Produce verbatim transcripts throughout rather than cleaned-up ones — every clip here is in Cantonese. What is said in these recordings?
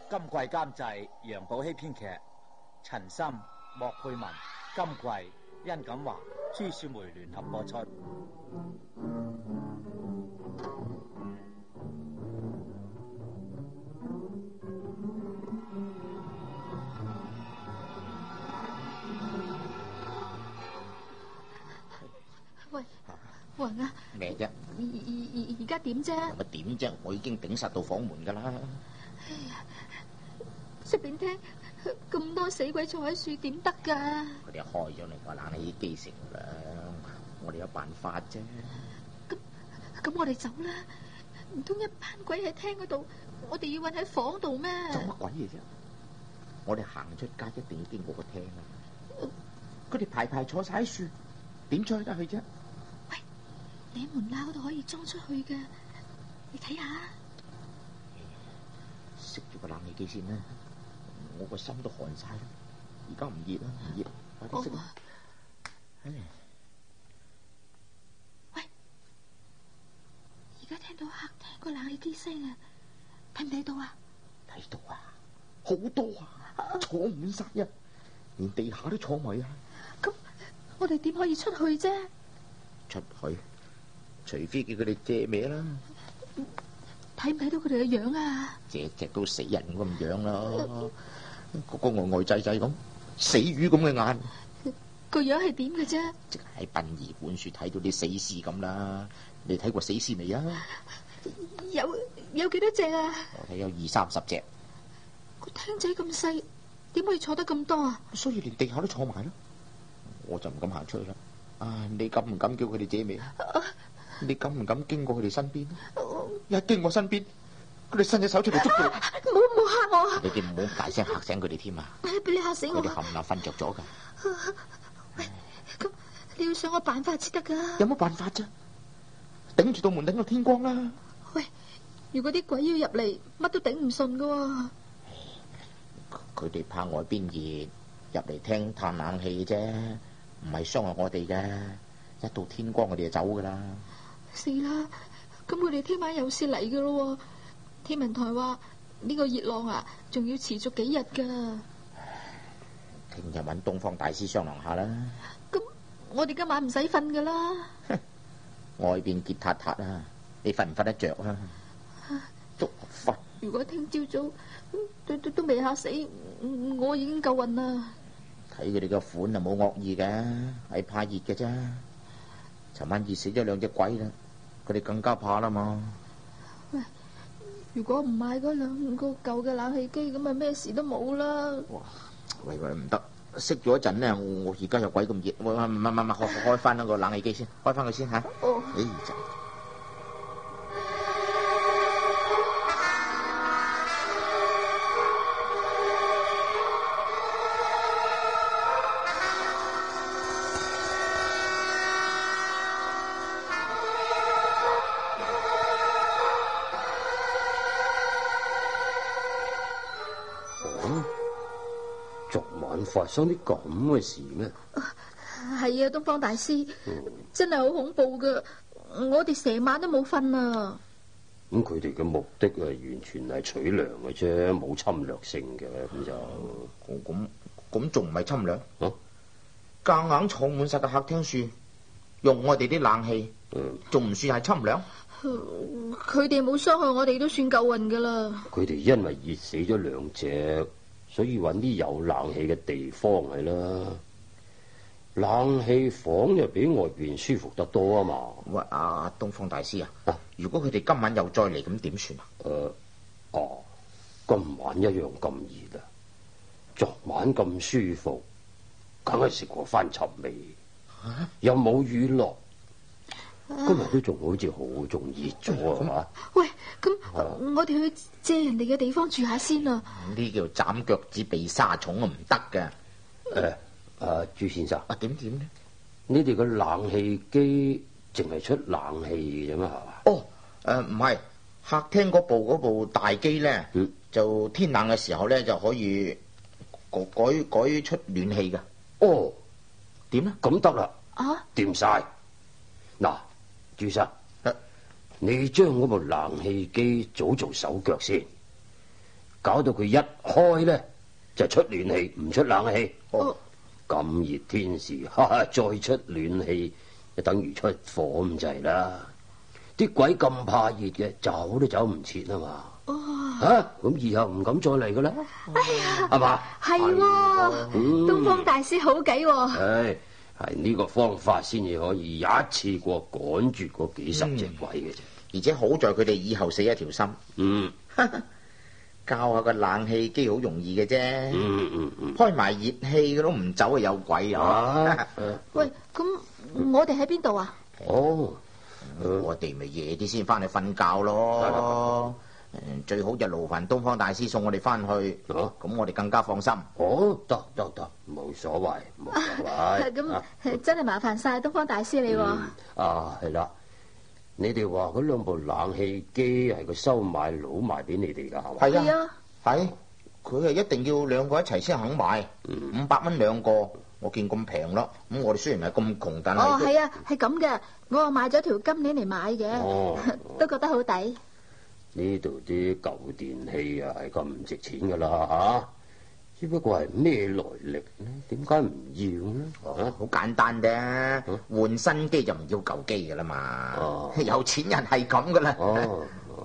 今季監製楊寶熙編劇，陳森、莫佩文、金貴、殷錦華、朱雪梅聯合播出。 喂，雲啊！ 咩啫？ 而而而而家點啫？ 咪點啫？我已經頂實到房門噶啦。 哎呀，出邊聽咁多死鬼坐喺樹，點得噶？ 佢哋開咗你個冷氣機成啦，我哋有辦法啫。 咁咁，我哋走啦。唔通一班鬼喺廳嗰度，我哋要韞喺房度咩？ 做乜鬼嘢啫？我哋行出街一定要經過個廳啊！佢哋排排坐晒喺樹，點出得去啫？ 喂，你喺門罅嗰度可以裝出去嘅，你睇下。 熄住個冷氣機先啦，我個心都寒晒啦。而家唔熱啦，唔熱，快啲熄啦。唉， 喂，而家聽到客廳個冷氣機聲啊，睇唔睇到啊？ 睇到啊，好多啊，坐滿晒啊，連地下都坐埋啊。 咁我哋點可以出去啫？ 出去，除非叫佢哋借咩啦。 睇唔睇到佢哋嘅樣啊？ 隻隻都死人咁樣啦，個個呆呆滯滯咁，死魚咁嘅眼， 個樣係點嘅啫？ 即係喺殯儀館處睇到啲死屍咁啦。你睇過死屍未啊？ 有有幾多隻啊？ 我睇有二三十隻。 個廳仔咁細，點可以坐得咁多啊？ 所以連地下都坐埋咯。我就唔敢行出去啦。啊，你敢唔敢叫佢哋借味？啊、你敢唔敢經過佢哋身邊？一經過身邊，佢哋伸隻手出嚟捉佢。唔好唔好嚇我！ 你哋唔好大聲嚇醒佢哋添啊！ 俾你嚇死我！ 佢哋冚唪唥瞓着咗噶。 喂，咁你要想個辦法先得噶。 有乜辦法啫？頂住道門，頂到天光啦。 喂，如果啲鬼要入嚟，乜都頂唔順噶。 佢哋怕外邊熱，入嚟廳嘆冷氣啫，唔係傷害我哋嘅。一到天光，我哋就走噶啦。 死啦！咁佢哋聽晚有事嚟噶咯。天文台話呢個熱浪啊，仲要持續幾日噶。 聽日搵東方大師商量下啦。 咁我哋今晚唔使瞓噶啦。 外邊熱塌塌啊，你瞓唔瞓得着啊？都瞓。 如果聽朝早都都都未嚇死，我已經夠暈啦。 睇佢哋個款啊，冇惡意嘅，係怕熱嘅啫。尋晚熱死咗兩隻鬼啦，佢哋更加怕啦嘛。 喂，如果唔買嗰兩個舊嘅冷氣機，咁啊咩事都冇啦。 哇！喂喂，唔得，熄咗一陣咧，我而家有鬼咁熱，喂喂，唔唔唔，開開翻嗰個冷氣機先，開翻佢先吓。哦。哎呀！ 發生啲咁嘅事咩？ 係啊，東方大師，嗯、真係好恐怖噶！我哋成晚都冇瞓啊！ 咁佢哋嘅目的係完全係取糧嘅啫，冇侵略性嘅，咁就咁咁仲唔係侵略？ 啊！ 夾硬坐滿晒個客廳樹，用我哋啲冷氣，仲唔、嗯、算係侵略？ 佢哋冇傷害我哋都算夠運噶啦。 佢哋因為熱死咗兩隻。所以揾啲有冷氣嘅地方係啦，冷氣房就比外邊舒服得多啊嘛。 喂，阿東方大師啊，啊如果佢哋今晚又再嚟，咁點算啊？ 誒、呃，哦，今晚一樣咁熱啊，昨晚咁舒服，梗係食過翻尋味，啊、又冇雨落。今日都仲好似好仲熱咗啊嘛！ 喂，咁我哋去借人哋嘅地方住下先啦。 呢叫斬腳趾避沙蟲啊，唔得㗎。 誒，阿朱先生， 啊點點呢？ 你哋個冷氣機淨係出冷氣啫嘛，係嘛？ 哦，誒唔係，客廳嗰部嗰部大機咧，嗯、就天冷嘅時候咧就可以改改改出暖氣㗎。 哦， 點咧？ 咁得啦。啊，掂晒。嗱。朱生，啊、你將嗰部冷氣機早做手腳先， 搞到佢一開咧就出暖氣，唔出冷氣。 哦， 咁熱天時，哈哈，再出暖氣，就等於出火咁滯啦。啲鬼咁怕熱嘅，走都走唔切啊嘛。 哦， 吓，咁以後唔敢再嚟噶啦。 哎呀， 係嘛？ 係喎，東方大師好計喎。 唉，係呢個方法先至可以一次過趕絕嗰幾十隻鬼嘅啫。 而且好在佢哋以後死一條心。 嗯， 教下個冷氣機好容易嘅啫。 嗯嗯嗯， 開埋熱氣嘅都唔走啊，有鬼啊！ 啊， 喂，咁我哋喺邊度啊？ 哦， 我哋咪夜啲先翻去瞓覺咯。嗯最好就勞煩東方大師送我哋翻去，咁、 啊、 我哋更加放心。 哦，得得得，冇所謂，冇所謂。 咁、 啊真係麻煩晒東方大師你喎。 嗯啊，係啦，你哋話嗰兩部冷氣機係個收買佬賣俾你哋㗎，係嘛？ 係啊， 係佢係一定要兩個一齊先肯買，五百蚊兩個，我見咁平咯。咁我哋雖然係咁窮，但係哦，係啊，係咁嘅，我又買咗條金鏈嚟買嘅， 哦都覺得好抵。 呢度啲舊電器啊係咁唔值錢㗎啦嚇，只不過係咩來歷呢？點解唔要呢？ 哦好簡單啫，換新機就唔要舊機㗎啦嘛。 哦有錢人係咁㗎啦。 哦。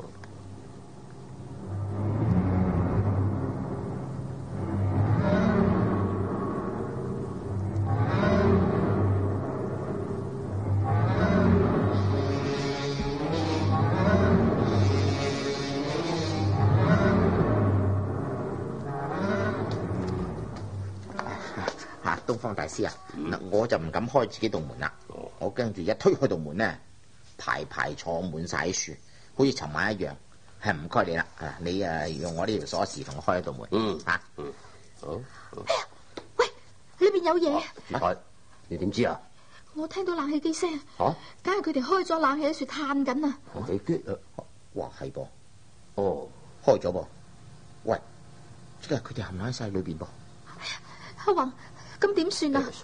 東方大師啊，嗱、嗯、我就唔敢開自己道門啦，哦、我驚住一推開道門咧，排排坐滿晒喺樹，好似尋晚一樣。係唔該你啦，啊你啊用我呢條鎖匙同我開一道門。 嗯嚇， 嗯，好。 哎呀，喂，裏邊有嘢。 係，你點知啊？ 我聽到冷氣機聲。 嚇？ 梗係佢哋開咗冷氣喺樹嘆緊啊！ 冷氣機啊？ 哇係噃， 哦， 開咗噃。喂，即係佢哋冚唪唥喺晒裏邊噃。 阿宏。咁點算啊？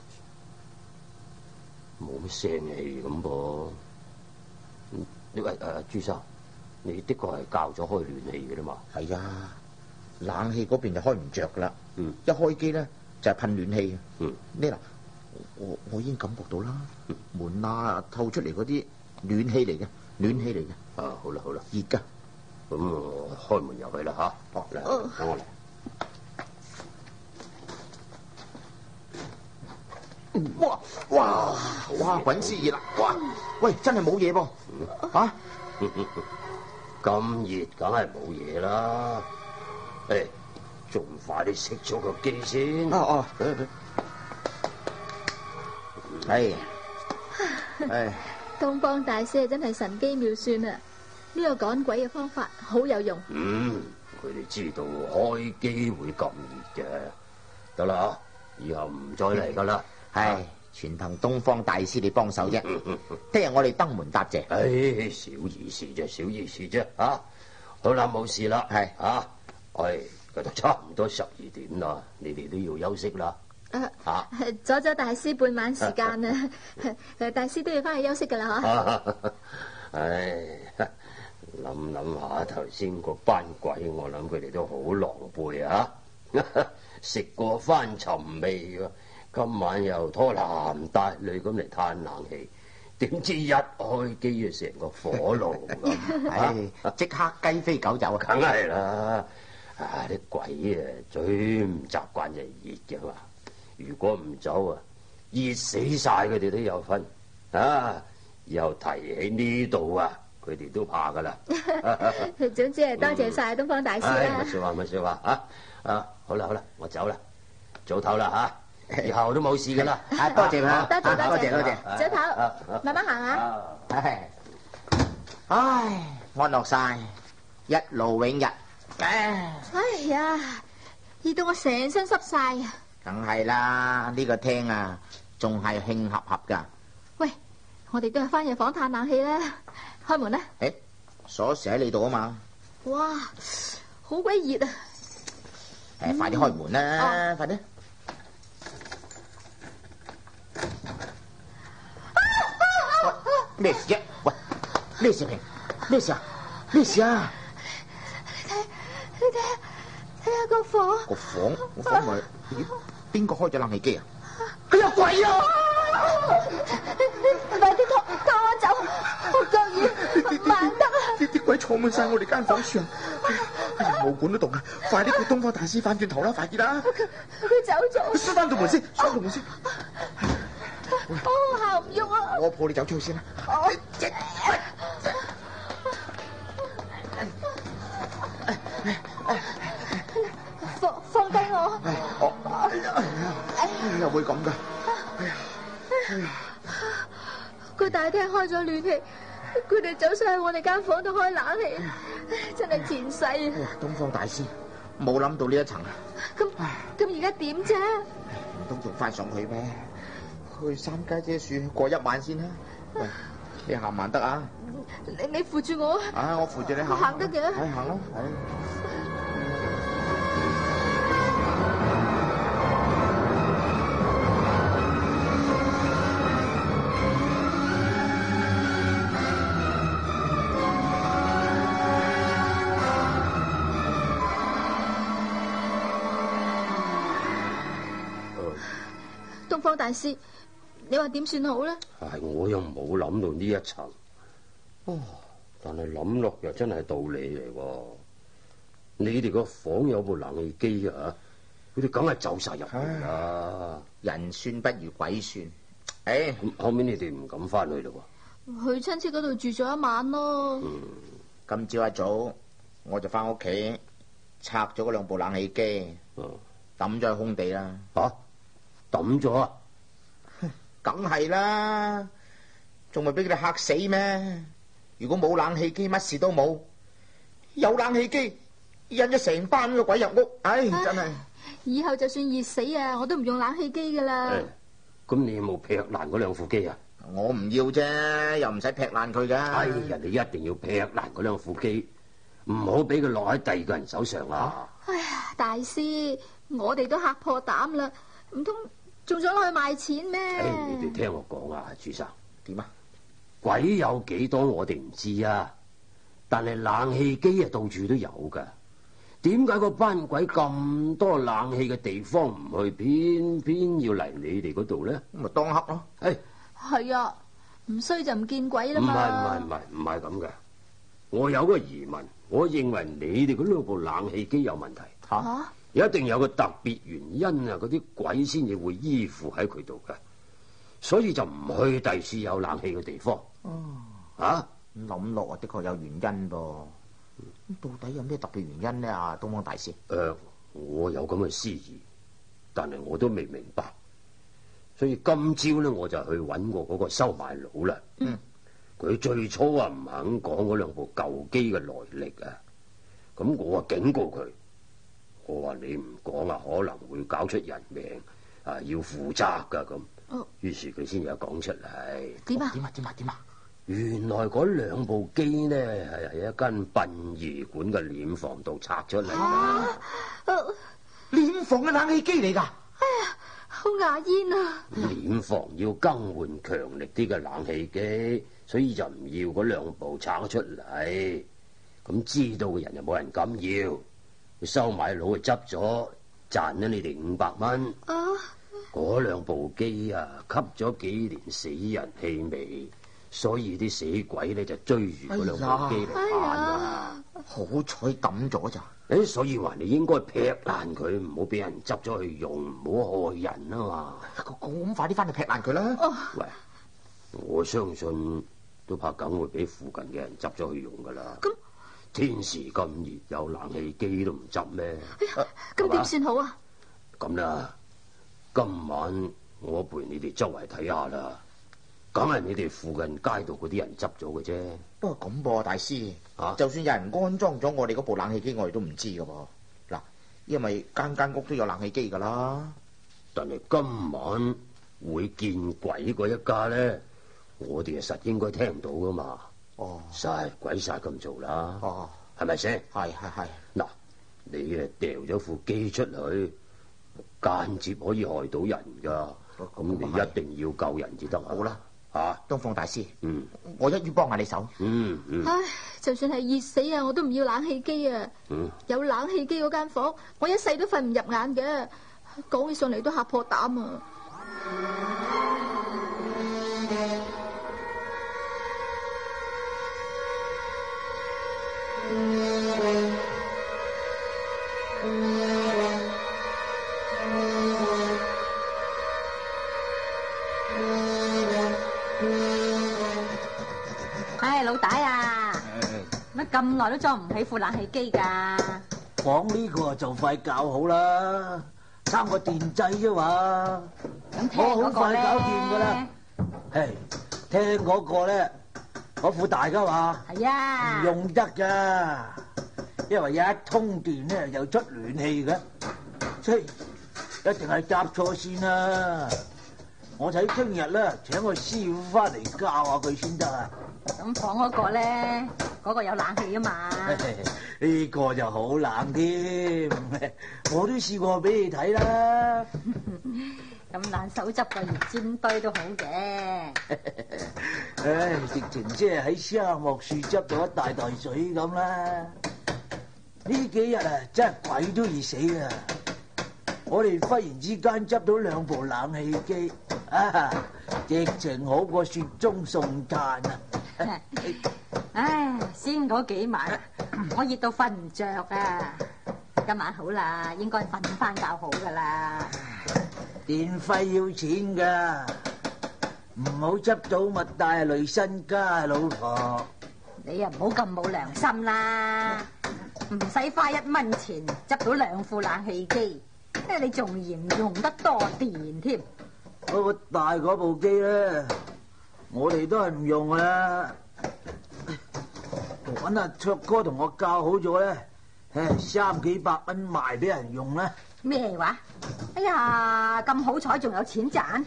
冇乜聲氣咁噃。你喂誒朱生，你的確係教咗開暖氣嘅啦嘛？係啊，冷氣嗰邊就開唔着噶啦。 嗯， 一開機咧就係噴暖氣。 嗯， 呢嗱，我我已經感覺到啦，嗯、門罅透出嚟嗰啲暖氣嚟嘅，暖氣嚟嘅。 啊，好啦好啦， 熱噶。 咁我開門入去啦吓。 哦，嚟， 等我嚟。 哇哇哇！滾絲熱啦！哇，喂，真係冇嘢噃，吓？ 咁熱，梗係冇嘢啦。誒，仲快啲熄咗個機先。 哦哦，係，唉， 東方大師真係神機妙算啊！呢個趕鬼嘅方法好有用。 嗯，佢哋知道開機會咁熱嘅，得啦，以後唔再嚟噶啦。 係，全憑東方大師你幫手啫。聽日我哋登門答謝。 唉，小意思啫，小意思啫。啊，好啦，冇事啦。係啊，唉，佢都差唔多十二點啦，你哋都要休息啦。 啊，啊阻咗大師半晚時間啊！大師都要翻去休息噶啦，嗬。 唉，諗諗下頭先嗰班鬼，我諗佢哋都好狼狽啊！食過翻尋味喎。今晚又拖男帶女咁嚟嘆冷氣，點知一開機就成個火爐咁， 唉，即刻雞飛狗走啊！ 梗係啦，啊啲鬼啊最唔習慣就係熱嘅嘛，如果唔走啊，熱死晒佢哋都有份啊！以後提起呢度啊，佢哋都怕噶啦。 總之係多謝晒東方大師啦。 乜說話乜說話啊！啊，好啦好啦，我走啦，早唞啦吓。以後都冇事噶啦， 啊多謝啦， 多謝多謝多謝， 早唞，慢慢行啊！ 唉，唉，安樂晒，一勞永逸。唉， 哎呀，熱到我成身濕晒啊！ 梗係啦，呢個廳啊，仲係興合合噶。 喂，我哋都係翻入房嘆冷氣啦，開門啦！ 誒，鎖匙喺你度啊嘛。 哇，好鬼熱啊！ 誒，快啲開門啦，快啲！咩事啫？喂，咩事平？咩事啊？咩事啊？ 你睇，你睇， 睇下個房。 個房，個房咪咦？邊個開咗冷氣機啊？ 哎呀，鬼啊！快啲拖拖我走，我腳軟，唔行得啊！ 啲啲鬼坐滿晒我哋間房上，哎呀，冇管得動啊！快啲叫東方大師翻轉頭啦，快啲啦！ 佢走咗， 閂翻道門先，閂道門先。 我行唔喐啊！ 我抱你走出去先啦。 放放低我！ 我哎呀，會咁噶？哎呀，哎呀！ 個大廳開咗暖氣，佢哋走晒去我哋間房度開冷氣，真係前世啊！ 東方大師冇諗到呢一層啊！ 咁咁而家點啫？ 唔通仲翻上去咩？去三家姐樹過一晚先啦。喂，你行唔行得啊？ 你你扶住我啊！我扶住你行。 行得嘅。 係行啦，係。 東方大師，你話點算好咧？ 唉，我又冇諗到呢一層。哦，但係諗落又真係道理嚟喎。你哋個房有部冷氣機啊，佢哋梗係走晒入去啦。 人算不如鬼算。誒， 咁後面你哋唔敢翻去咯喎？ 去親戚嗰度住咗一晚咯。 嗯，今朝一早我就翻屋企拆咗嗰兩部冷氣機，抌咗喺空地啦。 吓？抌咗啊？ 梗係啦，仲咪俾佢哋嚇死咩？如果冇冷氣機，乜事都冇；有冷氣機，引咗成班個鬼入屋，唉，真係。 以後就算熱死啊，我都唔用冷氣機噶啦。 咁你有冇劈爛嗰兩副機啊？ 我唔要啫，又唔使劈爛佢噶。 哎呀，你一定要劈爛嗰兩副機，唔好俾佢落喺第二個人手上啊！ 哎呀，大師，我哋都嚇破膽啦，唔通仲想攞去賣錢咩？ 哎，你哋聽我講啊，朱生。 點啊？ 鬼有幾多我哋唔知啊，但係冷氣機啊到處都有噶。點解個班鬼咁多冷氣嘅地方唔去，偏偏要嚟你哋嗰度咧？ 咁咪當黑咯。 誒， 係啊，唔衰就唔見鬼啦唔嘛。 係唔係唔係唔係咁嘅。我有個疑問，我認為你哋嗰兩部冷氣機有問題。 吓、 啊？ 一定有個特別原因啊！嗰啲鬼先至會依附喺佢度嘅，所以就唔去第處有冷氣嘅地方。哦，啊， 諗落啊，的確有原因噃。到底有咩特別原因呢？啊，東方大師。誒、 呃，我有咁嘅思疑，但係我都未明白。所以今朝咧，我就去揾過嗰個收買佬啦。嗯，佢最初啊唔肯講嗰兩部舊機嘅來歷啊，咁我啊警告佢。我話你唔講啊，可能會搞出人命啊，要負責噶咁。哦，於是佢先有講出嚟。 點啊？ 點啊？點啊？點啊？ 原來嗰兩部機呢係喺一間殯儀館嘅殮房度拆出嚟。 啊！ 殮房嘅冷氣機嚟噶？ 哎呀，好牙煙啊！ 殮房要更換強力啲嘅冷氣機，所以就唔要嗰兩部拆出嚟。咁知道嘅人又冇人敢要。收買佬啊執咗，賺咗你哋五百蚊。啊！嗰兩部機啊，吸咗幾年死人氣味，所以啲死鬼咧就追住嗰兩部機嚟彈啊！ 好彩抌咗咋？ 誒，所以話你應該劈爛佢，唔好俾人執咗去用，唔好害人啊嘛！ 咁快啲翻去劈爛佢啦！ 哦、 喂，我相信都怕梗會俾附近嘅人執咗去用噶啦。咁、嗯。天時咁熱，有冷氣機都唔執咩？哎呀， 咁點算好啊？ 咁啦，今晚我陪你哋周圍睇下啦。梗係你哋附近街道嗰啲人執咗嘅啫。 不過咁噃，大師， 啊， 就算有人安裝咗我哋嗰部冷氣機，我哋都唔知噶噃。嗱，因為間間屋都有冷氣機噶啦。 但係今晚會見鬼嗰一家咧，我哋實應該聽到噶嘛。哦，晒鬼晒咁做啦！哦，係咪先？ 係係係。嗱， 你啊掉咗副機出去，間接可以害到人噶。咁你一定要救人至得。好啦， 啊， 東方大師， 嗯， 我一於幫下你手。 嗯嗯。 唉，就算係熱死啊，我都唔要冷氣機啊！ 嗯， 有冷氣機嗰間房，我一世都瞓唔入眼嘅。講起上嚟都嚇破膽啊！ 唉，老大啊，乜咁耐都裝唔起副冷氣機噶？ 講呢個就快校好啦，爭個電掣啫嘛。 咁聽嗰個我好快搞掂噶啦咧？。 唉，聽嗰個咧，嗰副大噶嘛， 係啊唔，用得噶，因為一通電咧又出暖氣嘅，即係一定係搭錯線啦。我睇聽日咧請個師傅翻嚟教下佢先得啊。 咁房嗰個咧，嗰個有冷氣啊嘛。 呢個就好冷添，我都試過俾你睇啦。 咁爛手執個熱煎堆都好嘅。 唉，直情即係喺沙漠樹執到一大袋水咁啦。呢幾日啊，真係鬼都熱死啊！我哋忽然之間執到兩部冷氣機，啊，直情好過雪中送炭啊！ 唉，先嗰幾晚我熱到瞓唔着啊！今晚好啦，應該瞓翻覺好噶啦。 電費要錢噶，唔好執到物大累身家啊，老婆。 你又唔好咁冇良心啦，唔使花一蚊錢執到兩副冷氣機，即係你仲嫌用得多電添。 嗰個大嗰部機咧，我哋都係唔用噶啦。揾阿卓哥同我教好咗咧，唉，三幾百蚊賣俾人用啦。 咩話？哎呀，咁好彩仲有錢賺？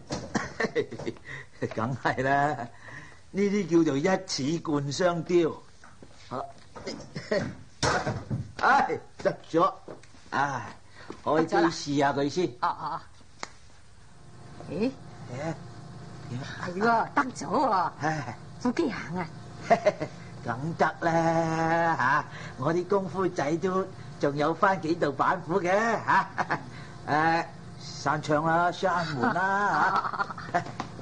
梗係啦，呢啲叫做一矢貫雙雕。唉，得咗，唉，開機試下佢先。 哦哦。咦？ 誒， 係喎，得咗喎， 唉， 副機行啊！ 梗得啦嚇，我啲功夫仔都仲有翻幾道板斧嘅嚇。誒，閂窗啦，閂門啦嚇。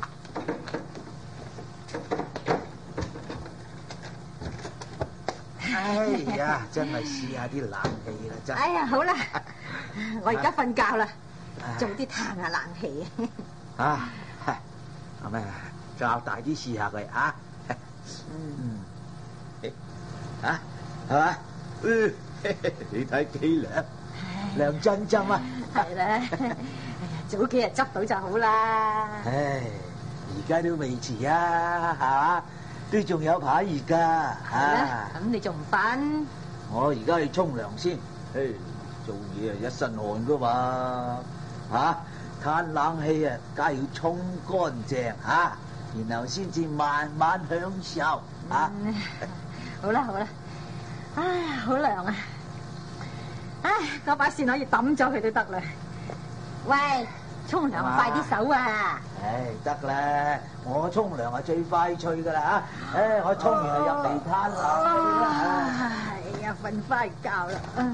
哎呀，真係試下啲冷氣啦，真係。 哎呀，好啦，我而家瞓覺啦，早啲嘆下冷氣啊！ 啊，咁啊，較大啲試下佢啊。嗯。啊，係嘛？你睇幾涼，涼浸浸啊！ 係啦，哎呀，早幾日執到就好啦。 唉，而家都未遲啊，係嘛？都仲有排熱㗎嚇。 咁你仲唔瞓？ 我而家去沖涼先。唉，做嘢啊一身汗㗎嘛，嚇！嘆冷氣啊，梗係要沖乾淨嚇，然後先至慢慢享受嚇。 好啦好啦，唉，好涼啊！唉，嗰把扇可以抌咗佢都得啦。喂，沖涼快啲手啊！ 唉，得啦，我沖涼係最快脆噶啦嚇！唉，我沖完就入嚟嘆冷氣啦。 哎呀，瞓翻覺啦。嗯。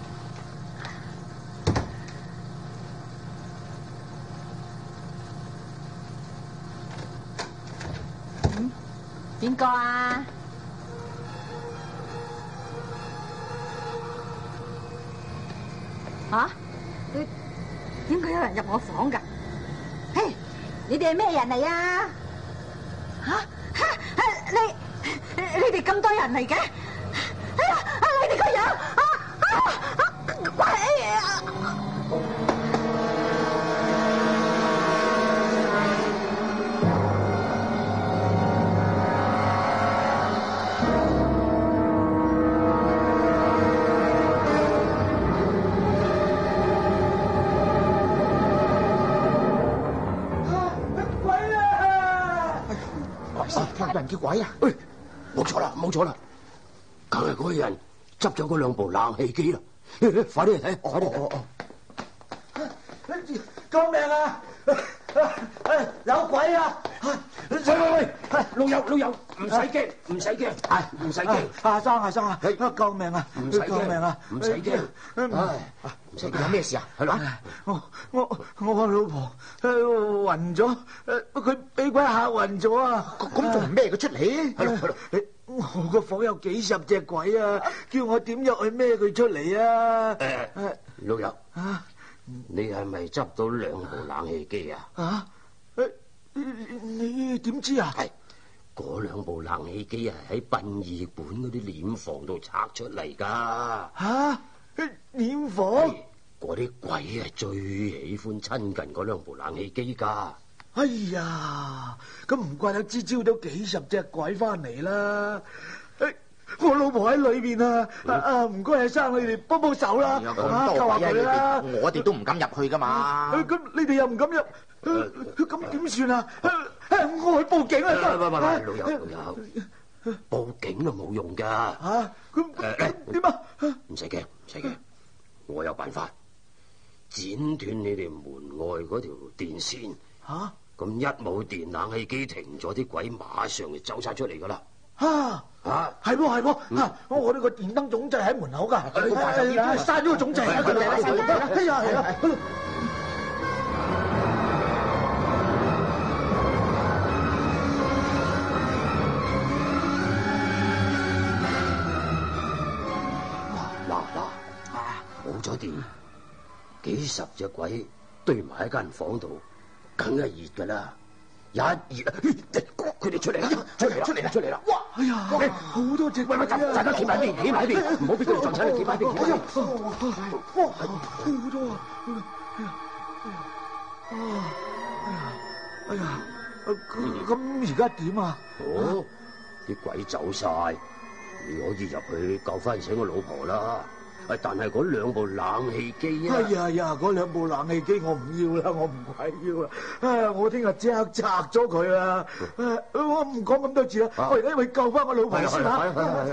嗯？邊個啊？吓？你點解有人入我房噶？嘿，你哋係咩人嚟啊？吓吓，你你哋咁多人嚟嘅？哎呀，你哋個樣啊啊啊！喂呀！ 有人叫鬼啊！ 喂，冇錯啦，冇錯啦，梗係嗰個人執咗嗰兩部冷氣機啦！快啲嚟睇，快啲！ 救命啊！ 誒有鬼啊！ 喂喂喂，老友老友，唔使驚，唔使驚，係唔使驚。 阿生阿生啊，救命啊！ 唔使驚， 救命啊！ 唔使驚。唉，唔使驚，有咩事啊？係咯， 我我我個老婆誒暈咗，誒佢俾鬼嚇暈咗啊！ 咁仲唔孭佢出嚟？ 係咯係咯。 我個房有幾十隻鬼啊！叫我點入去孭佢出嚟啊？ 誒，老友啊，你係咪執到兩部冷氣機啊？ 啊？誒，你點知啊？ 係嗰兩部冷氣機啊，喺殯儀館嗰啲殮房度拆出嚟噶。 吓？殮房？ 嗰啲鬼啊，最喜歡親近嗰兩部冷氣機噶。 哎呀，咁唔怪得之招到幾十隻鬼翻嚟啦！誒，我老婆喺裏邊啊！啊，唔該，阿生你哋幫幫手啦， 有咁多鬼喺裏邊，我哋都唔敢入去噶嘛。 咁你哋又唔敢入，咁點算啊？我去報警啊！ 喂喂喂，老友老友，報警都冇用噶。 吓，咁點啊？ 唔使驚，唔使驚，我有辦法剪斷你哋門外嗰條電線。 吓？ 咁一冇電，冷氣機停咗，啲鬼馬上就走晒出嚟噶啦！ 啊啊，係喎係喎，啊我呢個電燈總掣喺門口噶，閂咗個總掣，哎呀係啊！ 嗱嗱，冇咗電，幾十隻鬼堆埋喺間房度。梗係熱噶啦，一熱啊，佢哋出嚟啦，出嚟啦，出嚟啦，出嚟啦！哇， 哎呀，好多隻鬼啊！ 大家企埋一邊，企埋一邊，唔好俾佢哋撞親，企埋一邊，企埋一邊。 哇，好多啊！哎呀，哎呀，咁而家點啊？ 哦，啲鬼走晒，你可以入去救翻醒個老婆啦。但係嗰兩部冷氣機啊！ 哎呀呀，嗰兩部冷氣機我唔要啦，我唔鬼要啦！啊，我聽日即刻拆咗佢啦！我唔講咁多次啦，我而家去救翻我老婆先啦！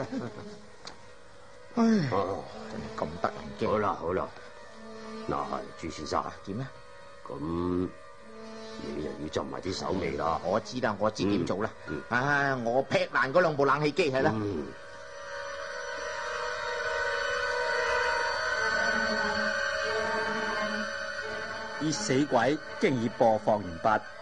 唉， 真係咁得人驚！ 好啦好啦，嗱，朱先生點咧？ 咁你又要執埋啲手尾啦。 我知啦，我知點做啦。啊，我劈爛嗰兩部冷氣機係啦。 熱死鬼經已播放完畢。